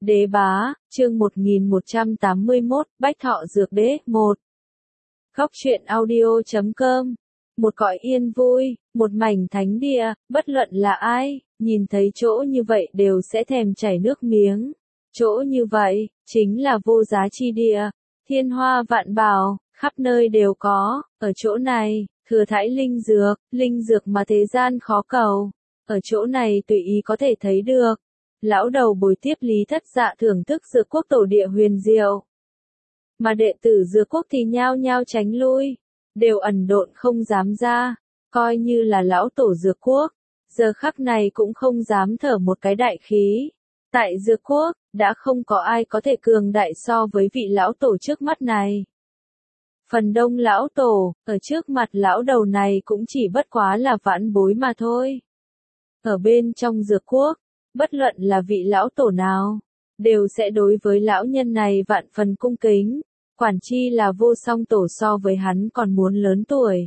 Đế bá, chương 1181, Bách Thọ Dược Đế, 1. Góc truyện audio.com. Một cõi yên vui, một mảnh thánh địa, bất luận là ai, nhìn thấy chỗ như vậy đều sẽ thèm chảy nước miếng. Chỗ như vậy, chính là vô giá chi địa, thiên hoa vạn bảo, khắp nơi đều có, ở chỗ này, thừa thãi linh dược mà thế gian khó cầu. Ở chỗ này tùy ý có thể thấy được. Lão đầu bồi tiếp Lý Thất Dạ thưởng thức dược quốc tổ địa huyền diệu. Mà đệ tử dược quốc thì nhao nhao tránh lui, đều ẩn độn không dám ra, coi như là lão tổ dược quốc, giờ khắc này cũng không dám thở một cái đại khí. Tại dược quốc, đã không có ai có thể cường đại so với vị lão tổ trước mắt này. Phần đông lão tổ, ở trước mặt lão đầu này cũng chỉ bất quá là vãn bối mà thôi. Ở bên trong dược quốc, bất luận là vị lão tổ nào, đều sẽ đối với lão nhân này vạn phần cung kính, quản chi là vô song tổ so với hắn còn muốn lớn tuổi.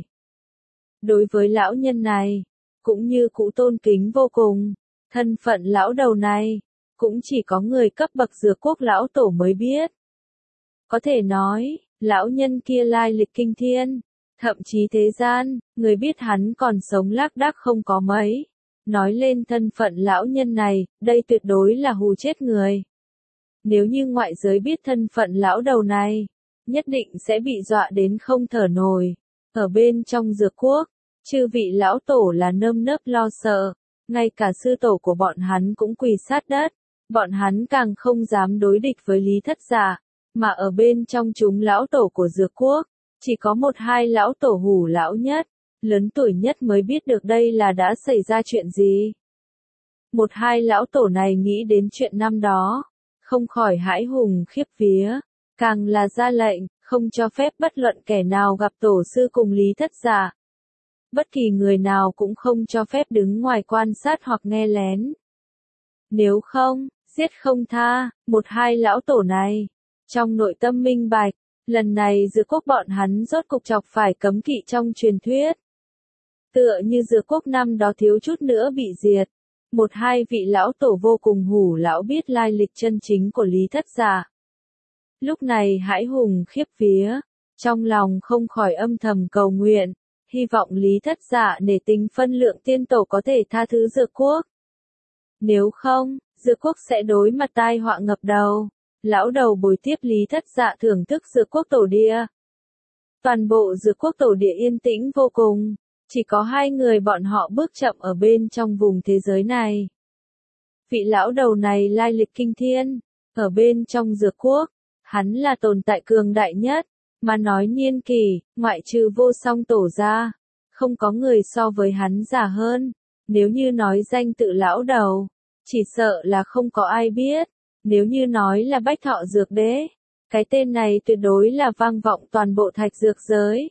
Đối với lão nhân này, cũng như cũ tôn kính vô cùng, thân phận lão đầu này, cũng chỉ có người cấp bậc dược quốc lão tổ mới biết. Có thể nói, lão nhân kia lai lịch kinh thiên, thậm chí thế gian, người biết hắn còn sống lác đác không có mấy. Nói lên thân phận lão nhân này, đây tuyệt đối là hù chết người. Nếu như ngoại giới biết thân phận lão đầu này, nhất định sẽ bị dọa đến không thở nổi. Ở bên trong dược quốc, chư vị lão tổ là nơm nớp lo sợ, ngay cả sư tổ của bọn hắn cũng quỳ sát đất, bọn hắn càng không dám đối địch với Lý Thất Dạ, mà ở bên trong chúng lão tổ của dược quốc, chỉ có một hai lão tổ hủ lão nhất, lớn tuổi nhất mới biết được đây là đã xảy ra chuyện gì. Một hai lão tổ này nghĩ đến chuyện năm đó, không khỏi hãi hùng khiếp vía, càng là ra lệnh, không cho phép bất luận kẻ nào gặp tổ sư cùng Lý Thất Dạ. Bất kỳ người nào cũng không cho phép đứng ngoài quan sát hoặc nghe lén. Nếu không, giết không tha, một hai lão tổ này, trong nội tâm minh bạch, lần này dược quốc bọn hắn rốt cục chọc phải cấm kỵ trong truyền thuyết. Tựa như dược quốc năm đó thiếu chút nữa bị diệt. Một hai vị lão tổ vô cùng hủ lão biết lai lịch chân chính của Lý Thất Dạ. Lúc này hãi hùng khiếp vía, trong lòng không khỏi âm thầm cầu nguyện, hy vọng Lý Thất Dạ nể tình phân lượng tiên tổ có thể tha thứ dược quốc. Nếu không, dược quốc sẽ đối mặt tai họa ngập đầu. Lão đầu bồi tiếp Lý Thất Dạ thưởng thức dược quốc tổ địa. Toàn bộ dược quốc tổ địa yên tĩnh vô cùng. Chỉ có hai người bọn họ bước chậm ở bên trong vùng thế giới này. Vị lão đầu này lai lịch kinh thiên, ở bên trong dược quốc, hắn là tồn tại cường đại nhất, mà nói niên kỷ, ngoại trừ vô song tổ ra, không có người so với hắn già hơn. Nếu như nói danh tự lão đầu, chỉ sợ là không có ai biết. Nếu như nói là Bách Thọ Dược Đế, cái tên này tuyệt đối là vang vọng toàn bộ thạch dược giới.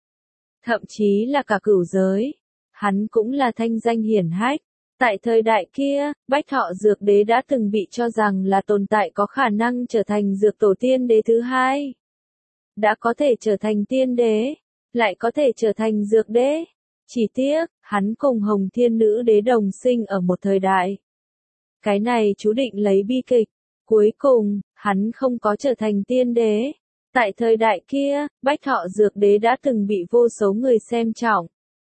Thậm chí là cả cửu giới, hắn cũng là thanh danh hiển hách. Tại thời đại kia, Bách Thọ Dược Đế đã từng bị cho rằng là tồn tại có khả năng trở thành dược tổ tiên đế thứ hai. Đã có thể trở thành tiên đế, lại có thể trở thành dược đế. Chỉ tiếc, hắn cùng Hồng Thiên Nữ Đế đồng sinh ở một thời đại. Cái này chú định lấy bi kịch, cuối cùng, hắn không có trở thành tiên đế. Tại thời đại kia, Bách Thọ Dược Đế đã từng bị vô số người xem trọng.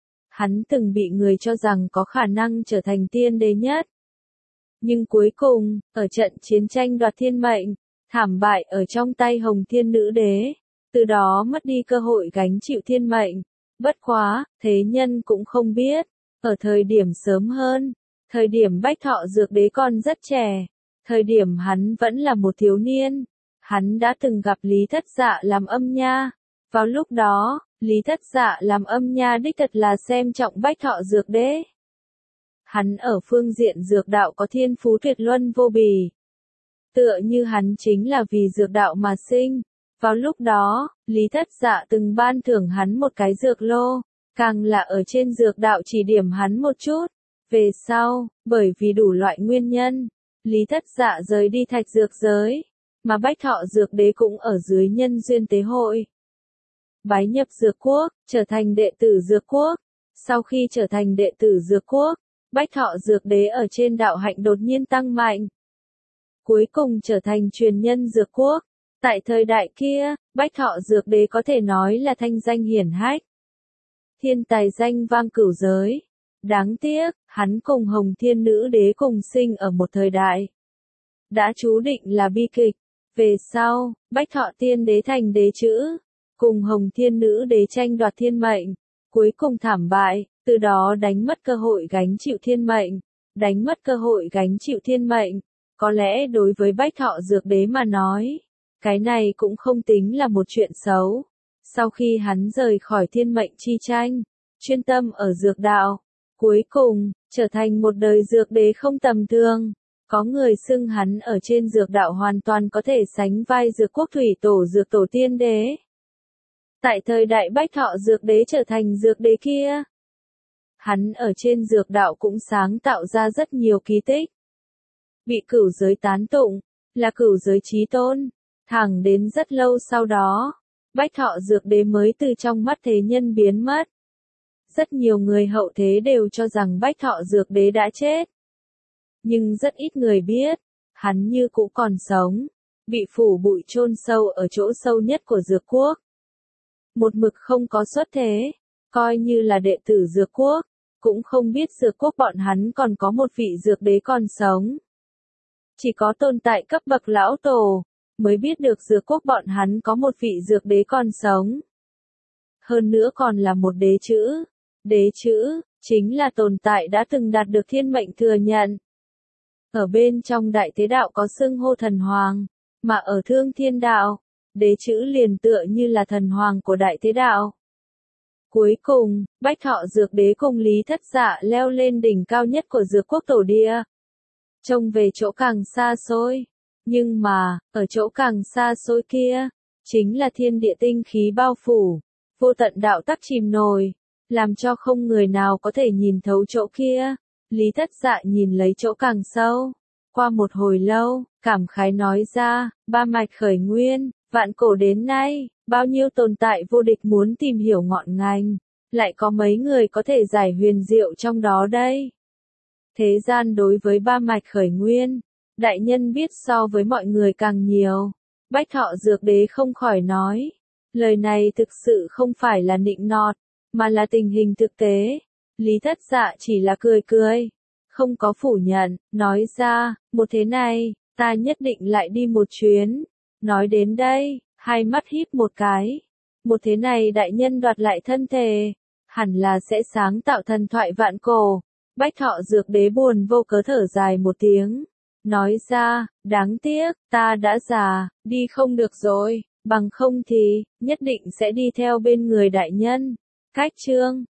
Hắn từng bị người cho rằng có khả năng trở thành tiên đế nhất. Nhưng cuối cùng, ở trận chiến tranh đoạt thiên mệnh, thảm bại ở trong tay Hồng Thiên Nữ Đế, từ đó mất đi cơ hội gánh chịu thiên mệnh. Bất quá, thế nhân cũng không biết, ở thời điểm sớm hơn, thời điểm Bách Thọ Dược Đế còn rất trẻ, thời điểm hắn vẫn là một thiếu niên. Hắn đã từng gặp Lý Thất Dạ làm âm nha. Vào lúc đó, Lý Thất Dạ làm âm nha đích thật là xem trọng Bách Thọ Dược Đế. Hắn ở phương diện dược đạo có thiên phú tuyệt luân vô bì. Tựa như hắn chính là vì dược đạo mà sinh. Vào lúc đó, Lý Thất Dạ từng ban thưởng hắn một cái dược lô, càng là ở trên dược đạo chỉ điểm hắn một chút. Về sau, bởi vì đủ loại nguyên nhân, Lý Thất Dạ rời đi thạch dược giới. Mà Bách Thọ Dược Đế cũng ở dưới nhân duyên tế hội. Bái nhập dược quốc, trở thành đệ tử dược quốc. Sau khi trở thành đệ tử dược quốc, Bách Thọ Dược Đế ở trên đạo hạnh đột nhiên tăng mạnh. cuối cùng trở thành truyền nhân dược quốc. Tại thời đại kia, Bách Thọ Dược Đế có thể nói là thanh danh hiển hách. Thiên tài danh vang cửu giới. Đáng tiếc, hắn cùng Hồng Thiên Nữ Đế cùng sinh ở một thời đại đã chú định là bi kịch. Về sau, Bách Thọ Tiên Đế thành đế chữ, cùng Hồng Thiên Nữ Đế tranh đoạt thiên mệnh, cuối cùng thảm bại, từ đó đánh mất cơ hội gánh chịu thiên mệnh. Đánh mất cơ hội gánh chịu thiên mệnh, có lẽ đối với Bách Thọ Dược Đế mà nói, cái này cũng không tính là một chuyện xấu. Sau khi hắn rời khỏi thiên mệnh chi tranh, chuyên tâm ở dược đạo, cuối cùng, trở thành một đời dược đế không tầm thường. Có người xưng hắn ở trên dược đạo hoàn toàn có thể sánh vai dược quốc thủy tổ dược tổ tiên đế. Tại thời đại Bách Thọ Dược Đế trở thành dược đế kia, hắn ở trên dược đạo cũng sáng tạo ra rất nhiều kỳ tích. Bị cửu giới tán tụng, là cửu giới chí tôn, thẳng đến rất lâu sau đó, Bách Thọ Dược Đế mới từ trong mắt thế nhân biến mất. Rất nhiều người hậu thế đều cho rằng Bách Thọ Dược Đế đã chết. Nhưng rất ít người biết, hắn như cũ còn sống, bị phủ bụi chôn sâu ở chỗ sâu nhất của dược quốc. Một mực không có xuất thế, coi như là đệ tử dược quốc, cũng không biết dược quốc bọn hắn còn có một vị dược đế còn sống. Chỉ có tồn tại cấp bậc lão tổ, mới biết được dược quốc bọn hắn có một vị dược đế còn sống. Hơn nữa còn là một đế chữ. Đế chữ, chính là tồn tại đã từng đạt được thiên mệnh thừa nhận. Ở bên trong đại thế đạo có xưng hô thần hoàng, mà ở thương thiên đạo, đế chữ liền tựa như là thần hoàng của đại thế đạo. Cuối cùng, Bách Thọ Dược Đế cùng Lý Thất Dạ leo lên đỉnh cao nhất của dược quốc tổ địa. Trông về chỗ càng xa xôi. Nhưng mà, ở chỗ càng xa xôi kia, chính là thiên địa tinh khí bao phủ, vô tận đạo tắc chìm nổi, làm cho không người nào có thể nhìn thấu chỗ kia. Lý Thất Dạ nhìn lấy chỗ càng sâu. Qua một hồi lâu, cảm khái nói ra, ba mạch khởi nguyên, vạn cổ đến nay, bao nhiêu tồn tại vô địch muốn tìm hiểu ngọn ngành, lại có mấy người có thể giải huyền diệu trong đó đây. Thế gian đối với ba mạch khởi nguyên, đại nhân biết so với mọi người càng nhiều. Bách Thọ Dược Đế không khỏi nói, lời này thực sự không phải là nịnh nọt, mà là tình hình thực tế. Lý Thất Dạ chỉ là cười cười, không có phủ nhận, nói ra, một thế này, ta nhất định lại đi một chuyến. Nói đến đây, hai mắt híp một cái. Một thế này đại nhân đoạt lại thân thể, hẳn là sẽ sáng tạo thần thoại vạn cổ. Bách Thọ Dược Đế buồn vô cớ thở dài một tiếng, nói ra, đáng tiếc, ta đã già, đi không được rồi, bằng không thì, nhất định sẽ đi theo bên người đại nhân. Cách chương